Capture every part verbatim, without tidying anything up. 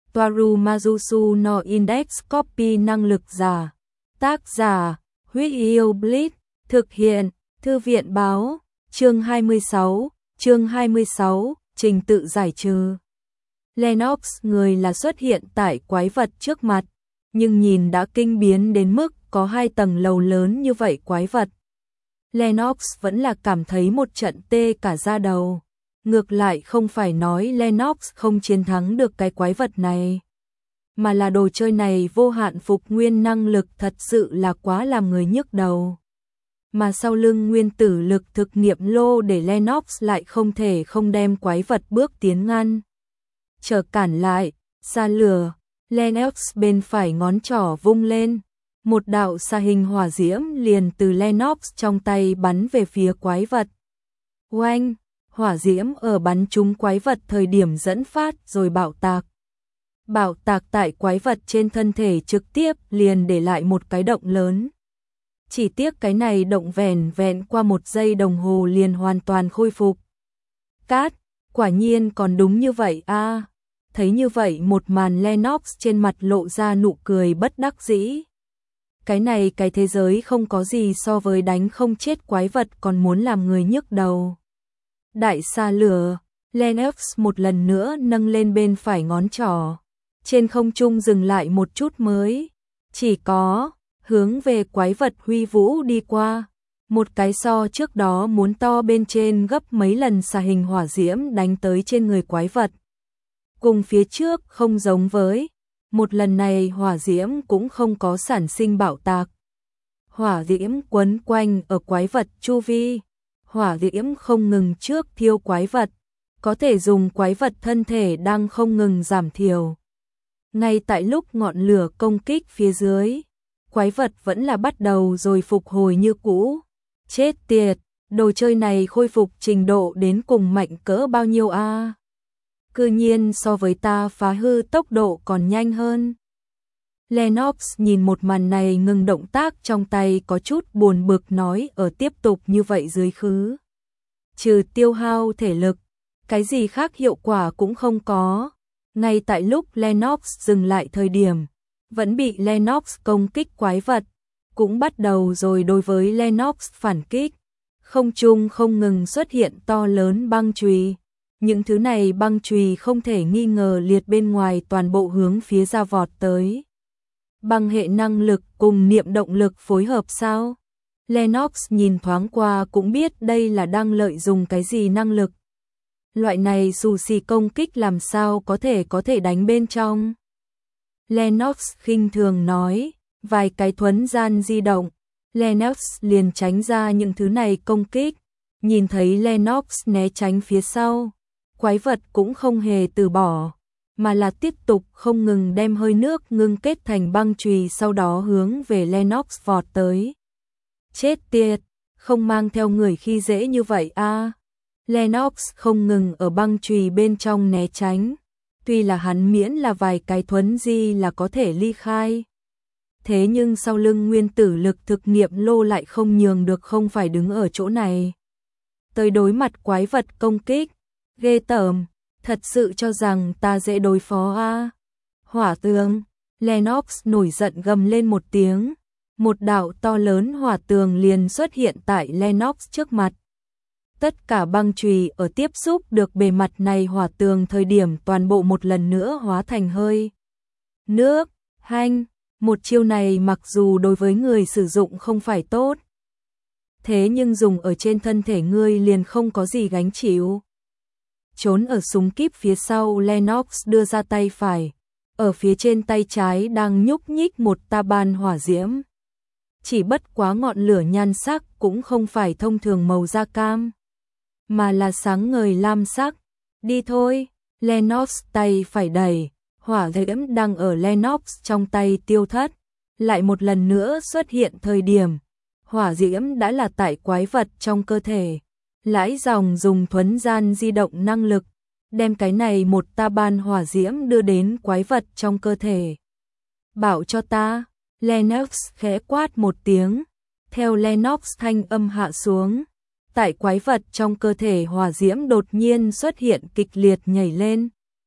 Toaru Majusu no Index Copy năng lực giả. Tác giả, Huyết Yêu Blitz, thực hiện, Thư viện báo, chương hai mươi sáu, chương hai mươi sáu, trình tự giải trừ. Lennox người là xuất hiện tại quái vật trước mặt, nhưng nhìn đã kinh biến đến mức có hai tầng lầu lớn như vậy quái vật. Lennox vẫn là cảm thấy một trận tê cả da đầu. Ngược lại không phải nói Lennox không chiến thắng được cái quái vật này, mà là đồ chơi này vô hạn phục nguyên năng lực thật sự là quá làm người nhức đầu. Mà sau lưng nguyên tử lực thực nghiệm lô để Lennox lại không thể không đem quái vật bước tiến ngăn. Chờ cản lại, xa lửa, Lennox bên phải ngón trỏ vung lên. Một đạo xa hình hỏa diễm liền từ Lennox trong tay bắn về phía quái vật. Oanh, hỏa diễm ở bắn trúng quái vật thời điểm dẫn phát rồi bạo tạc. Bạo tạc tại quái vật trên thân thể trực tiếp liền để lại một cái động lớn. Chỉ tiếc cái này động vẻn vẹn qua một giây đồng hồ liền hoàn toàn khôi phục. Cát, quả nhiên còn đúng như vậy a. À, thấy như vậy một màn Lennox trên mặt lộ ra nụ cười bất đắc dĩ. Cái này cái thế giới không có gì so với đánh không chết quái vật còn muốn làm người nhức đầu. Đại xa lửa, Lennox một lần nữa nâng lên bên phải ngón trỏ. Trên không trung dừng lại một chút mới. Chỉ có, hướng về quái vật huy vũ đi qua. Một cái so trước đó muốn to bên trên gấp mấy lần xà hình hỏa diễm đánh tới trên người quái vật. Cùng phía trước không giống với. Một lần này hỏa diễm cũng không có sản sinh bạo tạc. Hỏa diễm quấn quanh ở quái vật chu vi. Hỏa diễm không ngừng trước thiêu quái vật. Có thể dùng quái vật thân thể đang không ngừng giảm thiểu. Ngay tại lúc ngọn lửa công kích phía dưới, quái vật vẫn là bắt đầu rồi phục hồi như cũ. Chết tiệt, đồ chơi này khôi phục trình độ đến cùng mạnh cỡ bao nhiêu a? À? Cư nhiên so với ta phá hư tốc độ còn nhanh hơn. Lennox nhìn một màn này ngừng động tác trong tay có chút buồn bực nói ở tiếp tục như vậy dưới khứ. Trừ tiêu hao thể lực, cái gì khác hiệu quả cũng không có. Ngay tại lúc Lennox dừng lại thời điểm, vẫn bị Lennox công kích quái vật, cũng bắt đầu rồi đối với Lennox phản kích. Không trung không ngừng xuất hiện to lớn băng chùy. Những thứ này băng chùy không thể nghi ngờ liệt bên ngoài toàn bộ hướng phía ra vọt tới. Băng hệ năng lực cùng niệm động lực phối hợp sao? Lennox nhìn thoáng qua cũng biết đây là đang lợi dụng cái gì năng lực. Loại này dù xì công kích làm sao có thể có thể đánh bên trong. Lennox khinh thường nói, vài cái thuấn gian di động. Lennox liền tránh ra những thứ này công kích. Nhìn thấy Lennox né tránh phía sau. Quái vật cũng không hề từ bỏ, mà là tiếp tục không ngừng đem hơi nước ngưng kết thành băng chùy sau đó hướng về Lennox vọt tới. Chết tiệt, không mang theo người khi dễ như vậy a. À. Lennox không ngừng ở băng chùy bên trong né tránh, tuy là hắn miễn là vài cái thuấn di là có thể ly khai. Thế nhưng sau lưng nguyên tử lực thực nghiệm lô lại không nhường được không phải đứng ở chỗ này. Tới đối mặt quái vật công kích. Ghê tởm, thật sự cho rằng ta dễ đối phó a? À? Hỏa tường, Lennox nổi giận gầm lên một tiếng, một đạo to lớn hỏa tường liền xuất hiện tại Lennox trước mặt. Tất cả băng chùy ở tiếp xúc được bề mặt này hỏa tường thời điểm toàn bộ một lần nữa hóa thành hơi nước, hanh, một chiêu này mặc dù đối với người sử dụng không phải tốt, thế nhưng dùng ở trên thân thể ngươi liền không có gì gánh chịu. Trốn ở súng kíp phía sau Lennox đưa ra tay phải, ở phía trên tay trái đang nhúc nhích một ta ban hỏa diễm. Chỉ bất quá ngọn lửa nhan sắc cũng không phải thông thường màu da cam, mà là sáng ngời lam sắc. Đi thôi, Lennox tay phải đẩy, hỏa diễm đang ở Lennox trong tay tiêu thất, lại một lần nữa xuất hiện thời điểm, hỏa diễm đã là tại quái vật trong cơ thể. Lãi dòng dùng thuấn gian di động năng lực, đem cái này một ta ban hỏa diễm đưa đến quái vật trong cơ thể. Bảo cho ta, Lennox khẽ quát một tiếng, theo Lennox thanh âm hạ xuống, tại quái vật trong cơ thể hỏa diễm đột nhiên xuất hiện kịch liệt nhảy lên.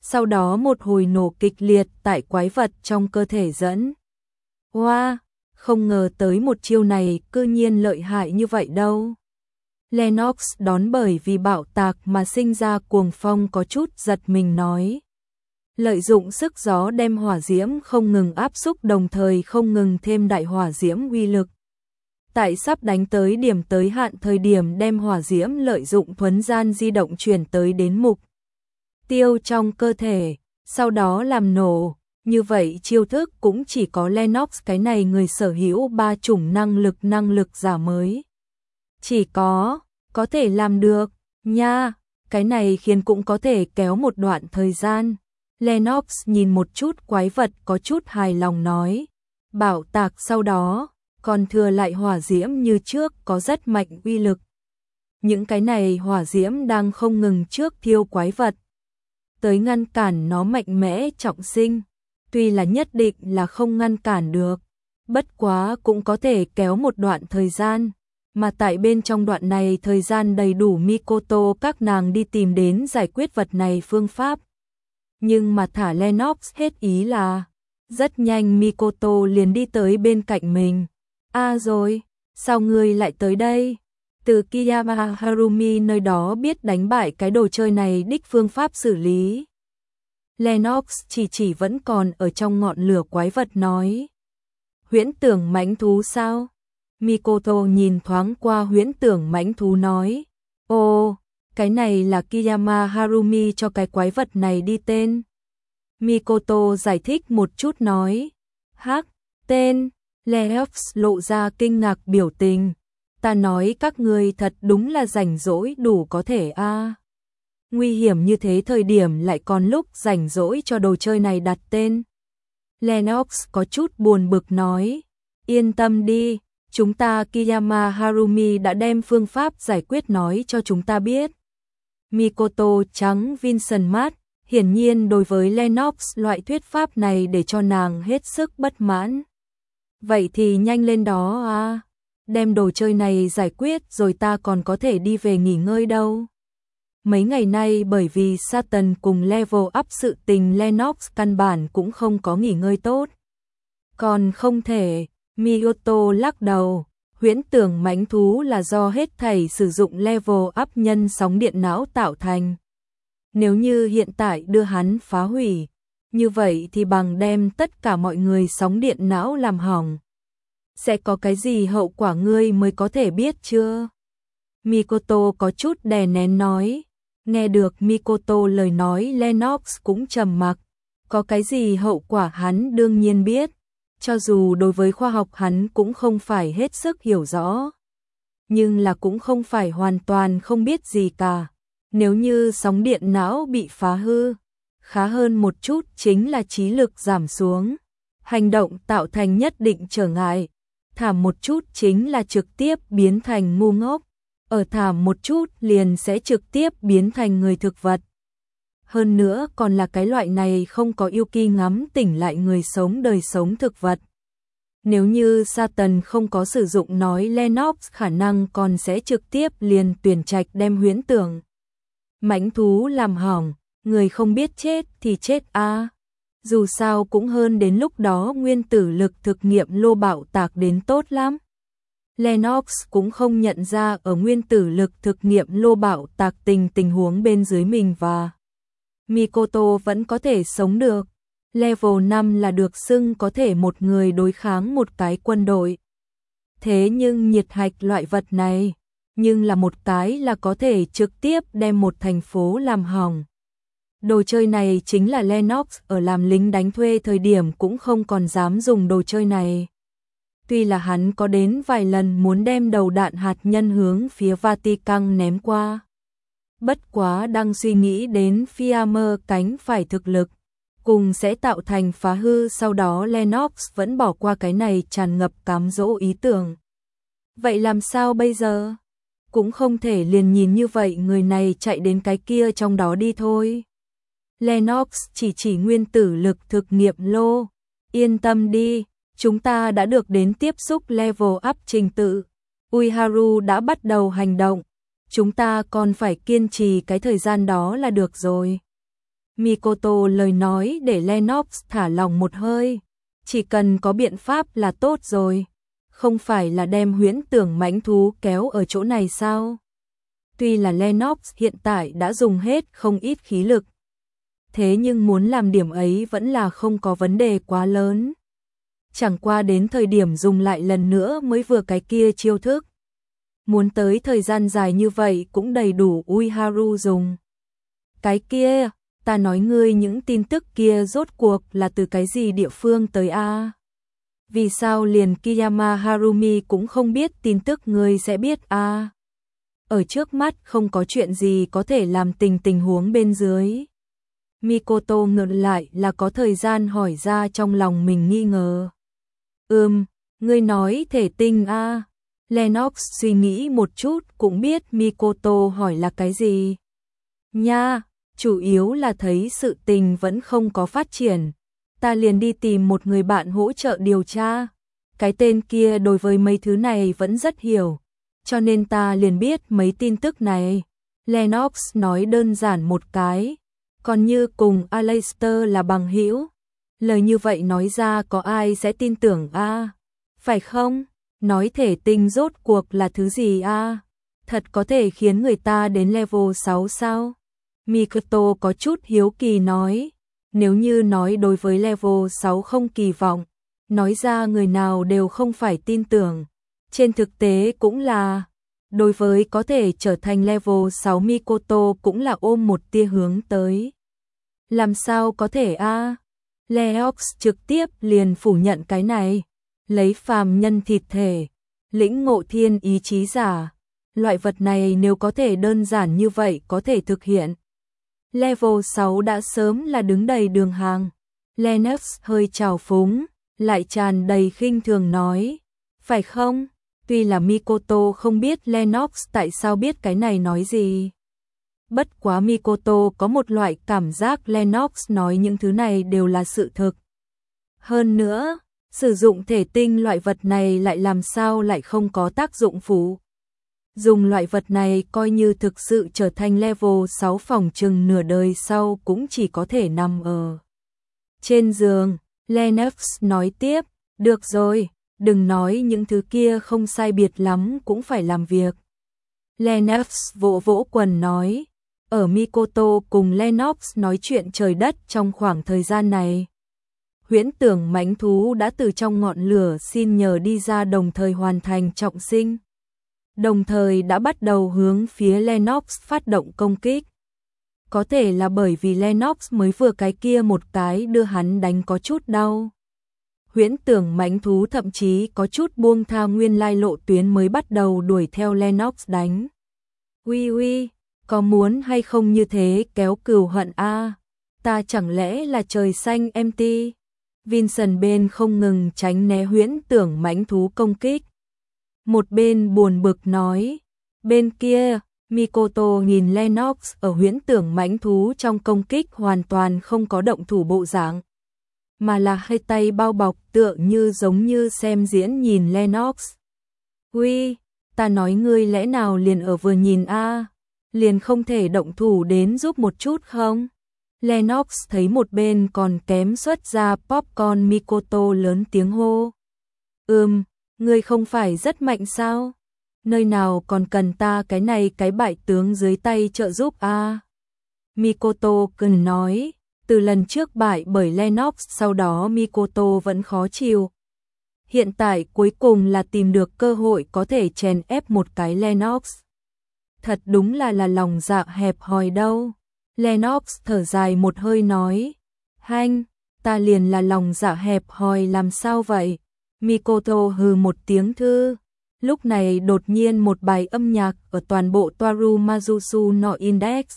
sau đó một hồi nổ kịch liệt tại quái vật trong cơ thể dẫn. Wow, không ngờ tới một chiêu này cư nhiên lợi hại như vậy đâu. Lennox đón bởi vì bạo tạc mà sinh ra cuồng phong có chút giật mình nói. Lợi dụng sức gió đem hỏa diễm không ngừng áp xúc đồng thời không ngừng thêm đại hỏa diễm uy lực. Tại sắp đánh tới điểm tới hạn thời điểm đem hỏa diễm lợi dụng thuấn gian di động chuyển tới đến mục tiêu trong cơ thể, sau đó làm nổ. Như vậy chiêu thức cũng chỉ có Lennox cái này người sở hữu ba chủng năng lực năng lực giả mới. Chỉ có, có thể làm được, nha, cái này khiến cũng có thể kéo một đoạn thời gian. Lennox nhìn một chút quái vật có chút hài lòng nói, bảo tạc sau đó, còn thừa lại hỏa diễm như trước có rất mạnh uy lực. Những cái này hỏa diễm đang không ngừng trước thiêu quái vật, tới ngăn cản nó mạnh mẽ trọng sinh. Tuy là nhất định là không ngăn cản được, bất quá cũng có thể kéo một đoạn thời gian, mà tại bên trong đoạn này thời gian đầy đủ Mikoto các nàng đi tìm đến giải quyết vật này phương pháp. Nhưng mà thả Lennox hết ý là, rất nhanh Mikoto liền đi tới bên cạnh mình. À rồi, sao ngươi lại tới đây? Từ Kiyama Harumi nơi đó biết đánh bại cái đồ chơi này đích phương pháp xử lý. Lennox chỉ chỉ vẫn còn ở trong ngọn lửa quái vật nói. Huyễn tưởng mãnh thú sao? Mikoto nhìn thoáng qua huyễn tưởng mãnh thú nói. Ồ, cái này là Kiyama Harumi cho cái quái vật này đi tên. Mikoto giải thích một chút nói. Hắc, tên. Lennox lộ ra kinh ngạc biểu tình. Ta nói các ngươi thật đúng là rảnh rỗi đủ có thể a. À. Nguy hiểm như thế thời điểm lại còn lúc rảnh rỗi cho đồ chơi này đặt tên. Lennox có chút buồn bực nói, yên tâm đi, chúng ta Kiyama Harumi đã đem phương pháp giải quyết nói cho chúng ta biết. Mikoto trắng Vincent mắt, hiển nhiên đối với Lennox loại thuyết pháp này để cho nàng hết sức bất mãn. Vậy thì nhanh lên đó à, đem đồ chơi này giải quyết rồi ta còn có thể đi về nghỉ ngơi đâu. Mấy ngày nay bởi vì Satan cùng level up sự tình Lennox căn bản cũng không có nghỉ ngơi tốt. Còn không thể, Miyoto lắc đầu, huyễn tưởng mãnh thú là do hết thảy sử dụng level up nhân sóng điện não tạo thành. Nếu như hiện tại đưa hắn phá hủy, như vậy thì bằng đem tất cả mọi người sóng điện não làm hỏng. Sẽ có cái gì hậu quả ngươi mới có thể biết chưa? Mikoto có chút đè nén nói. Nghe được Mikoto lời nói Lennox cũng trầm mặc. Có cái gì hậu quả hắn đương nhiên biết. Cho dù đối với khoa học hắn cũng không phải hết sức hiểu rõ. Nhưng là cũng không phải hoàn toàn không biết gì cả. Nếu như sóng điện não bị phá hư, khá hơn một chút chính là trí lực giảm xuống. Hành động tạo thành nhất định trở ngại. Thảm một chút chính là trực tiếp biến thành ngu ngốc. Ở thảm một chút liền sẽ trực tiếp biến thành người thực vật. Hơn nữa còn là cái loại này không có yêu kỳ ngắm tỉnh lại người sống đời sống thực vật. Nếu như Satan không có sử dụng nói Lennox khả năng còn sẽ trực tiếp liền tuyển trạch đem huyễn tưởng mãnh thú làm hỏng, người không biết chết thì chết a. À. Dù sao cũng hơn đến lúc đó nguyên tử lực thực nghiệm lô bạo tạc đến tốt lắm. Lennox cũng không nhận ra ở nguyên tử lực thực nghiệm lô bạo tạc tình tình huống bên dưới mình và Mikoto vẫn có thể sống được. Level năm là được xưng có thể một người đối kháng một cái quân đội. Thế nhưng nhiệt hạch loại vật này, nhưng là một cái là có thể trực tiếp đem một thành phố làm hỏng. Đồ chơi này chính là Lennox ở làm lính đánh thuê thời điểm cũng không còn dám dùng đồ chơi này. Tuy là hắn có đến vài lần muốn đem đầu đạn hạt nhân hướng phía Vatican ném qua. Bất quá đang suy nghĩ đến Fiammer cánh phải thực lực, cùng sẽ tạo thành phá hư sau đó Lennox vẫn bỏ qua cái này tràn ngập cám dỗ ý tưởng. Vậy làm sao bây giờ? Cũng không thể liền nhìn như vậy người này chạy đến cái kia trong đó đi thôi. Lennox chỉ chỉ nguyên tử lực thực nghiệm lô. Yên tâm đi, chúng ta đã được đến tiếp xúc level up trình tự. Uiharu đã bắt đầu hành động. Chúng ta còn phải kiên trì cái thời gian đó là được rồi. Mikoto lời nói để Lennox thả lòng một hơi. Chỉ cần có biện pháp là tốt rồi. Không phải là đem huyễn tưởng mãnh thú kéo ở chỗ này sao? Tuy là Lennox hiện tại đã dùng hết không ít khí lực. Thế nhưng muốn làm điểm ấy vẫn là không có vấn đề quá lớn. Chẳng qua đến thời điểm dùng lại lần nữa mới vừa cái kia chiêu thức. Muốn tới thời gian dài như vậy cũng đầy đủ Uiharu dùng. Cái kia, ta nói ngươi những tin tức kia rốt cuộc là từ cái gì địa phương tới a? Vì sao liền Kiyama Harumi cũng không biết tin tức ngươi sẽ biết a? Ở trước mắt không có chuyện gì có thể làm tình tình huống bên dưới. Mikoto ngược lại là có thời gian hỏi ra trong lòng mình nghi ngờ. Ừm, ngươi nói thể tinh a? Lennox suy nghĩ một chút cũng biết Mikoto hỏi là cái gì. Nha, chủ yếu là thấy sự tình vẫn không có phát triển. Ta liền đi tìm một người bạn hỗ trợ điều tra. Cái tên kia đối với mấy thứ này vẫn rất hiểu. Cho nên ta liền biết mấy tin tức này. Lennox nói đơn giản một cái. Còn như cùng Aleister là bằng hữu. Lời như vậy nói ra có ai sẽ tin tưởng a? Phải không? Nói thể tinh rốt cuộc là thứ gì a? Thật có thể khiến người ta đến level sáu sao? Mikoto có chút hiếu kỳ nói. Nếu như nói đối với level sáu không kỳ vọng, nói ra người nào đều không phải tin tưởng. Trên thực tế cũng là, đối với có thể trở thành level sáu Mikoto cũng là ôm một tia hướng tới. Làm sao có thể a? Leox trực tiếp liền phủ nhận cái này. Lấy phàm nhân thịt thể, lĩnh ngộ thiên ý chí giả. Loại vật này nếu có thể đơn giản như vậy có thể thực hiện. Level sáu đã sớm là đứng đầy đường hàng. Lennox hơi trào phúng, lại tràn đầy khinh thường nói. Phải không? Tuy là Mikoto không biết Lennox tại sao biết cái này nói gì. Bất quá Mikoto có một loại cảm giác Lennox nói những thứ này đều là sự thực. Hơn nữa, sử dụng thể tinh loại vật này lại làm sao lại không có tác dụng phụ. Dùng loại vật này coi như thực sự trở thành level sáu phòng chừng nửa đời sau cũng chỉ có thể nằm ở trên giường. Lennox nói tiếp, được rồi, đừng nói những thứ kia không sai biệt lắm cũng phải làm việc. Lennox vỗ vỗ quần nói, ở Mikoto cùng Lennox nói chuyện trời đất trong khoảng thời gian này. Huyễn tưởng mãnh thú đã từ trong ngọn lửa xin nhờ đi ra đồng thời hoàn thành trọng sinh. Đồng thời đã bắt đầu hướng phía Lennox phát động công kích. Có thể là bởi vì Lennox mới vừa cái kia một cái đưa hắn đánh có chút đau. Huyễn tưởng mãnh thú thậm chí có chút buông tha nguyên lai lộ tuyến mới bắt đầu đuổi theo Lennox đánh. Uy uy, có muốn hay không như thế kéo cừu hận a? Ta chẳng lẽ là trời xanh em ti? Vincent bên không ngừng tránh né huyễn tưởng mãnh thú công kích. Một bên buồn bực nói, bên kia, Mikoto nhìn Lennox ở huyễn tưởng mãnh thú trong công kích hoàn toàn không có động thủ bộ dạng, mà là hai tay bao bọc tựa như giống như xem diễn nhìn Lennox. Uy, ta nói ngươi lẽ nào liền ở vừa nhìn a, liền không thể động thủ đến giúp một chút không? Lennox thấy một bên còn kém xuất ra popcorn Mikoto lớn tiếng hô. Ừm, ngươi không phải rất mạnh sao? Nơi nào còn cần ta cái này cái bại tướng dưới tay trợ giúp a? Mikoto cần nói, từ lần trước bại bởi Lennox sau đó Mikoto vẫn khó chịu. Hiện tại cuối cùng là tìm được cơ hội có thể chèn ép một cái Lennox. Thật đúng là là lòng dạ hẹp hòi đâu. Lennox thở dài một hơi nói, hanh, ta liền là lòng dạ hẹp hòi làm sao vậy? Mikoto hừ một tiếng thư. Lúc này đột nhiên một bài âm nhạc ở toàn bộ Toaru Mazusu no Index.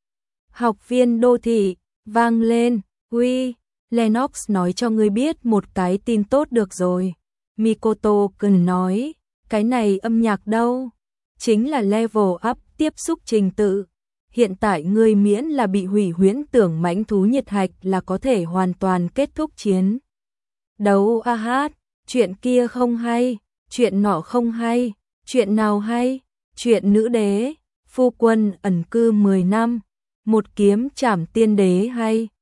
Học viên đô thị, vang lên, uy, Lennox nói cho ngươi biết một cái tin tốt được rồi. Mikoto cần nói, cái này âm nhạc đâu? Chính là level up tiếp xúc trình tự. Hiện tại ngươi miễn là bị hủy huyễn tưởng mãnh thú nhiệt hạch là có thể hoàn toàn kết thúc chiến đấu. A hát, chuyện kia không hay, chuyện nọ không hay, chuyện nào hay? Chuyện nữ đế, phu quân ẩn cư mười năm, một kiếm trảm tiên đế hay